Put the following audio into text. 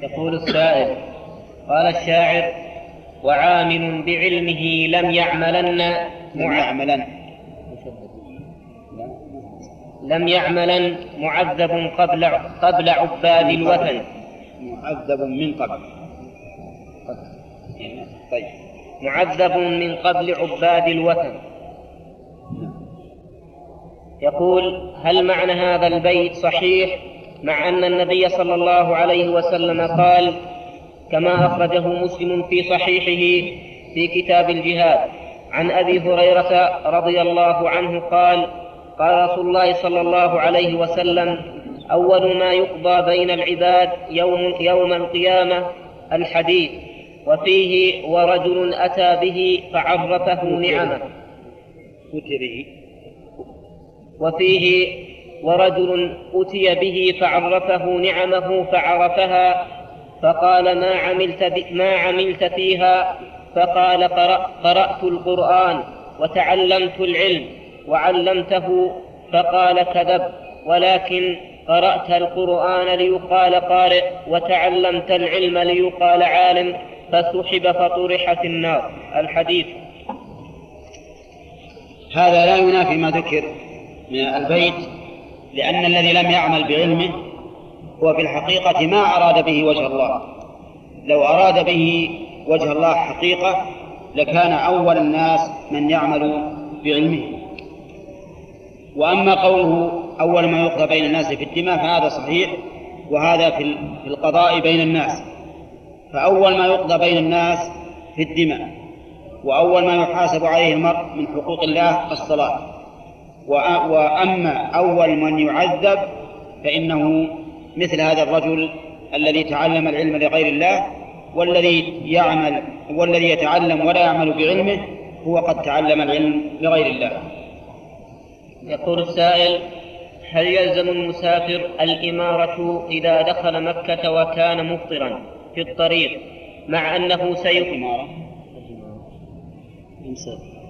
يقول السائل: قال الشاعر: وعامل بعلمه لم يعملن معذب قبل عباد الوثن. معذب من قبل. طيب. معذب من قبل عباد الوثن. يقول: هل معنى هذا البيت صحيح مع أن النبي صلى الله عليه وسلم قال كما أخرجه مسلم في صحيحه في كتاب الجهاد عن أبي هريرة رضي الله عنه قال: قال رسول الله صلى الله عليه وسلم: أول ما يقضى بين العباد يوم القيامة الحديث، وفيه ورجل أتى به فعرفه نعمه. وفيه ورجل أتي به فعرفه نعمه فعرفها، فقال: ما عملت فيها؟ فقال: قرأت القرآن وتعلمت العلم وعلمته. فقال: كذب، ولكن قرأت القرآن ليقال قارئ وتعلمت العلم ليقال عالم، فسحب فطرح في النار. الحديث. هذا لا ينافي ما ذكر من البيت، لأن الذي لم يعمل بعلمه هو في الحقيقة ما أراد به وجه الله. لو أراد به وجه الله حقيقة لكان أول الناس من يعمل بعلمه. وأما قوله أول ما يقضى بين الناس في الدماء فهذا صحيح، وهذا في القضاء بين الناس. فأول ما يقضى بين الناس في الدماء، وأول ما يحاسب عليه المرء من حقوق الله الصلاة. وأما أول من يعذب فإنه مثل هذا الرجل الذي تعلم العلم لغير الله، والذي يتعلم ولا يعمل بعلمه هو قد تعلم العلم لغير الله. يقول السائل: هل يلزم المسافر الإمارة إذا دخل مكة وكان مفطرا في الطريق مع أنه سيقيم؟